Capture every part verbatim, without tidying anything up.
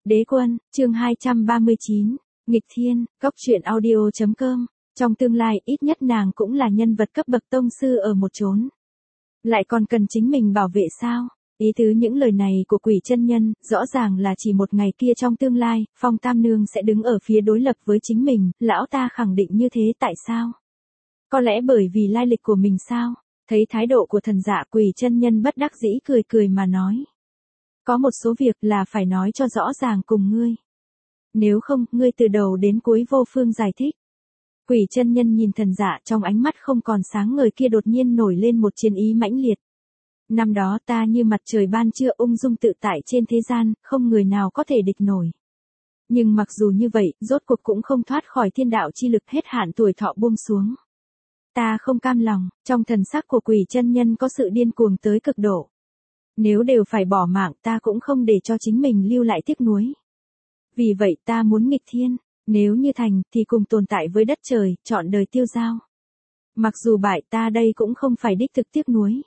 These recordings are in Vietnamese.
Đế quân, chương hai trăm ba mươi chín, nghịch thiên, góc truyện audio chấm com. Trong tương lai ít nhất nàng cũng là nhân vật cấp bậc tông sư ở một chốn. Lại còn cần chính mình bảo vệ sao? Ý tứ những lời này của Quỷ chân nhân, rõ ràng là chỉ một ngày kia trong tương lai, Phong Tam Nương sẽ đứng ở phía đối lập với chính mình, lão ta khẳng định như thế tại sao? Có lẽ bởi vì lai lịch của mình sao? Thấy thái độ của thần dạ, Quỷ chân nhân bất đắc dĩ cười cười mà nói. Có một số việc là phải nói cho rõ ràng cùng ngươi. Nếu không, ngươi từ đầu đến cuối vô phương giải thích. Quỷ chân nhân nhìn thần dạ, trong ánh mắt không còn sáng ngời kia đột nhiên nổi lên một chiến ý mãnh liệt. Năm đó ta như mặt trời ban trưa ung dung tự tại trên thế gian, không người nào có thể địch nổi. Nhưng mặc dù như vậy, rốt cuộc cũng không thoát khỏi thiên đạo chi lực hết hạn tuổi thọ buông xuống. Ta không cam lòng, trong thần sắc của Quỷ chân nhân có sự điên cuồng tới cực độ. Nếu đều phải bỏ mạng ta cũng không để cho chính mình lưu lại tiếc nuối. Vì vậy ta muốn nghịch thiên, nếu như thành thì cùng tồn tại với đất trời, chọn đời tiêu dao. Mặc dù bại ta đây cũng không phải đích thực tiếc nuối.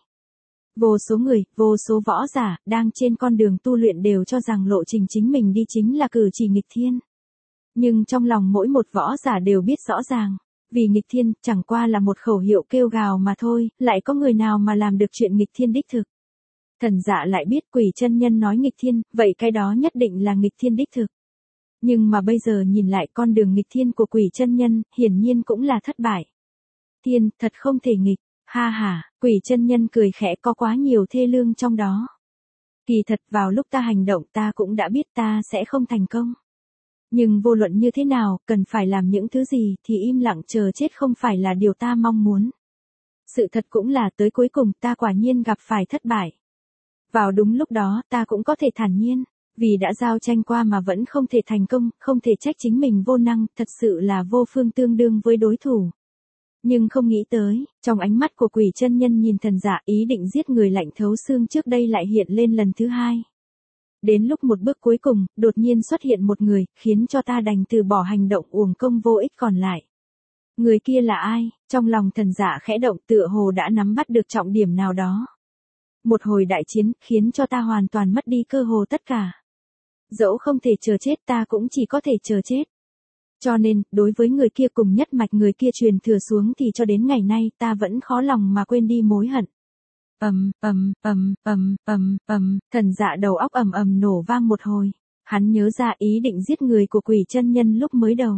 Vô số người, vô số võ giả, đang trên con đường tu luyện đều cho rằng lộ trình chính mình đi chính là cử chỉ nghịch thiên. Nhưng trong lòng mỗi một võ giả đều biết rõ ràng, vì nghịch thiên chẳng qua là một khẩu hiệu kêu gào mà thôi, lại có người nào mà làm được chuyện nghịch thiên đích thực. Thần dạ lại biết Quỷ chân nhân nói nghịch thiên, vậy cái đó nhất định là nghịch thiên đích thực. Nhưng mà bây giờ nhìn lại con đường nghịch thiên của Quỷ chân nhân, hiển nhiên cũng là thất bại. Thiên, thật không thể nghịch, ha ha, Quỷ chân nhân cười khẽ, có quá nhiều thê lương trong đó. Kỳ thật vào lúc ta hành động ta cũng đã biết ta sẽ không thành công. Nhưng vô luận như thế nào, cần phải làm những thứ gì thì im lặng chờ chết không phải là điều ta mong muốn. Sự thật cũng là tới cuối cùng ta quả nhiên gặp phải thất bại. Vào đúng lúc đó ta cũng có thể thản nhiên, vì đã giao tranh qua mà vẫn không thể thành công, không thể trách chính mình vô năng, thật sự là vô phương tương đương với đối thủ. Nhưng không nghĩ tới, trong ánh mắt của Quỷ chân nhân nhìn thần dạ, ý định giết người lạnh thấu xương trước đây lại hiện lên lần thứ hai. Đến lúc một bước cuối cùng, đột nhiên xuất hiện một người, khiến cho ta đành từ bỏ hành động uổng công vô ích còn lại. Người kia là ai? Trong lòng thần dạ khẽ động, tựa hồ đã nắm bắt được trọng điểm nào đó. Một hồi đại chiến, khiến cho ta hoàn toàn mất đi cơ hồ tất cả. Dẫu không thể chờ chết ta cũng chỉ có thể chờ chết. Cho nên, đối với người kia cùng nhất mạch người kia truyền thừa xuống thì cho đến ngày nay ta vẫn khó lòng mà quên đi mối hận. Ầm, ầm, ầm, ầm, ầm, ầm, thần dạ đầu óc ầm ầm nổ vang một hồi. Hắn nhớ ra ý định giết người của Quỷ chân nhân lúc mới đầu.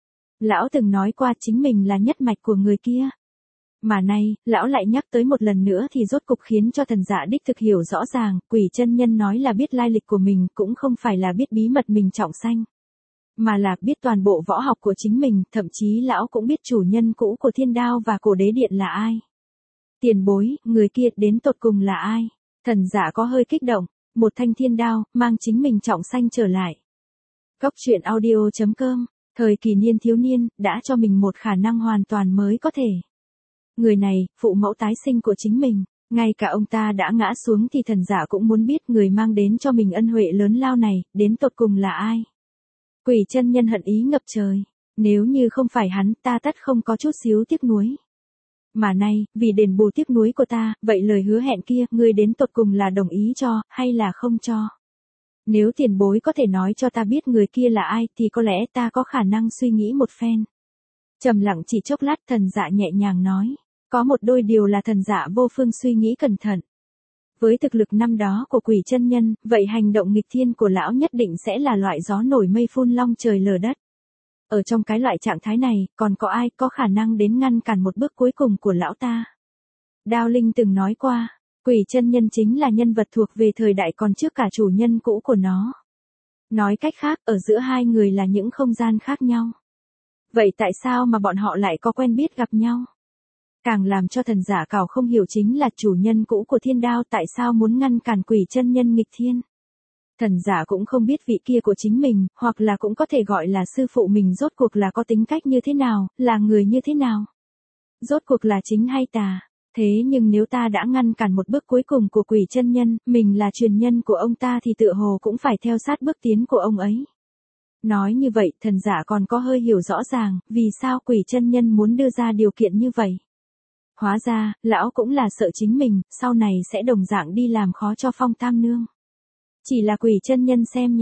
Lão từng nói qua chính mình là nhất mạch của người kia. Mà nay, lão lại nhắc tới một lần nữa thì rốt cục khiến cho thần dạ đích thực hiểu rõ ràng, Quỷ chân nhân nói là biết lai lịch của mình cũng không phải là biết bí mật mình trọng sanh. Mà là biết toàn bộ võ học của chính mình, thậm chí lão cũng biết chủ nhân cũ của thiên đao và cổ đế điện là ai. Tiền bối, người kia đến tột cùng là ai? Thần dạ có hơi kích động, một thanh thiên đao, mang chính mình trọng sanh trở lại. Góc truyện audio chấm com, thời kỳ niên thiếu niên, đã cho mình một khả năng hoàn toàn mới có thể. Người này, phụ mẫu tái sinh của chính mình, ngay cả ông ta đã ngã xuống thì thần giả cũng muốn biết người mang đến cho mình ân huệ lớn lao này, đến tột cùng là ai. Quỷ chân nhân hận ý ngập trời, nếu như không phải hắn ta tất không có chút xíu tiếc nuối. Mà nay, vì đền bù tiếc nuối của ta, vậy lời hứa hẹn kia, ngươi đến tột cùng là đồng ý cho, hay là không cho. Nếu tiền bối có thể nói cho ta biết người kia là ai thì có lẽ ta có khả năng suy nghĩ một phen. Trầm lặng chỉ chốc lát thần dạ nhẹ nhàng nói. Có một đôi điều là thần dạ vô phương suy nghĩ cẩn thận. Với thực lực năm đó của Quỷ chân nhân, vậy hành động nghịch thiên của lão nhất định sẽ là loại gió nổi mây phun long trời lở đất. Ở trong cái loại trạng thái này, còn có ai có khả năng đến ngăn cản một bước cuối cùng của lão ta? Đao Linh từng nói qua, Quỷ chân nhân chính là nhân vật thuộc về thời đại còn trước cả chủ nhân cũ của nó. Nói cách khác, ở giữa hai người là những không gian khác nhau. Vậy tại sao mà bọn họ lại có quen biết gặp nhau? Càng làm cho thần giả cào không hiểu chính là chủ nhân cũ của thiên đao tại sao muốn ngăn cản Quỷ chân nhân nghịch thiên. Thần giả cũng không biết vị kia của chính mình, hoặc là cũng có thể gọi là sư phụ mình rốt cuộc là có tính cách như thế nào, là người như thế nào. Rốt cuộc là chính hay tà. Thế nhưng nếu ta đã ngăn cản một bước cuối cùng của Quỷ chân nhân, mình là truyền nhân của ông ta thì tựa hồ cũng phải theo sát bước tiến của ông ấy. Nói như vậy, thần giả còn có hơi hiểu rõ ràng, vì sao Quỷ chân nhân muốn đưa ra điều kiện như vậy. Hóa ra, lão cũng là sợ chính mình, sau này sẽ đồng dạng đi làm khó cho Phong Tam Nương. Chỉ là Quỷ chân nhân xem nhẹ,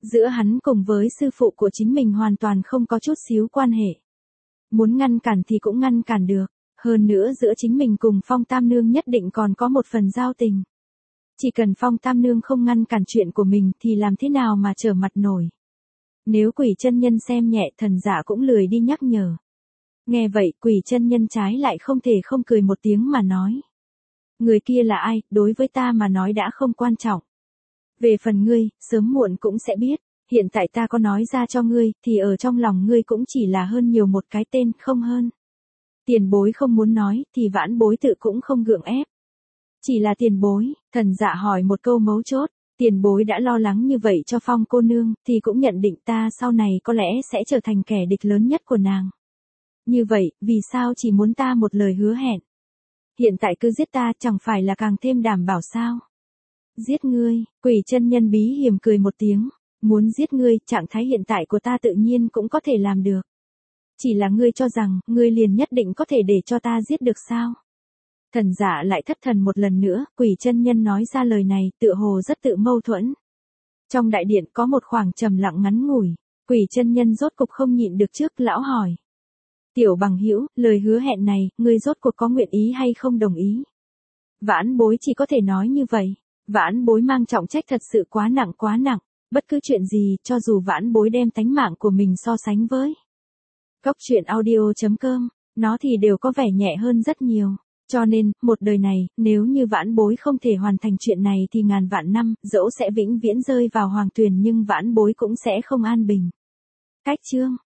Giữa hắn cùng với sư phụ của chính mình hoàn toàn không có chút xíu quan hệ. Muốn ngăn cản thì cũng ngăn cản được. Hơn nữa giữa chính mình cùng Phong Tam Nương nhất định còn có một phần giao tình. Chỉ cần Phong Tam Nương không ngăn cản chuyện của mình thì làm thế nào mà trở mặt nổi. Nếu Quỷ chân nhân xem nhẹ, Thần Dạ cũng lười đi nhắc nhở. Nghe vậy Quỷ chân nhân trái lại không thể không cười một tiếng mà nói. Người kia là ai, đối với ta mà nói đã không quan trọng. Về phần ngươi, sớm muộn cũng sẽ biết. Hiện tại ta có nói ra cho ngươi, thì ở trong lòng ngươi cũng chỉ là hơn nhiều một cái tên, không hơn. Tiền bối không muốn nói, thì vãn bối tự cũng không gượng ép. Chỉ là tiền bối, Thần Dạ hỏi một câu mấu chốt. Tiền bối đã lo lắng như vậy cho Phong cô nương, thì cũng nhận định ta sau này có lẽ sẽ trở thành kẻ địch lớn nhất của nàng. Như vậy, vì sao chỉ muốn ta một lời hứa hẹn? Hiện tại cứ giết ta chẳng phải là càng thêm đảm bảo sao? Giết ngươi, Quỷ chân nhân bí hiểm cười một tiếng. Muốn giết ngươi, trạng thái hiện tại của ta tự nhiên cũng có thể làm được. Chỉ là ngươi cho rằng, ngươi liền nhất định có thể để cho ta giết được sao? Thần Dạ lại thất thần một lần nữa, Quỷ chân nhân nói ra lời này, tựa hồ rất tự mâu thuẫn. Trong đại điện có một khoảng trầm lặng ngắn ngủi, Quỷ chân nhân rốt cục không nhịn được trước, lão hỏi. Tiểu bằng hữu, lời hứa hẹn này, ngươi rốt cuộc có nguyện ý hay không đồng ý? Vãn bối chỉ có thể nói như vậy, vãn bối mang trọng trách thật sự quá nặng quá nặng, bất cứ chuyện gì, cho dù vãn bối đem tánh mạng của mình so sánh với. Cốc truyện audio chấm com, nó thì đều có vẻ nhẹ hơn rất nhiều. Cho nên, một đời này, nếu như vãn bối không thể hoàn thành chuyện này thì ngàn vạn năm, dẫu sẽ vĩnh viễn rơi vào hoàng tuyền nhưng vãn bối cũng sẽ không an bình. Cách chương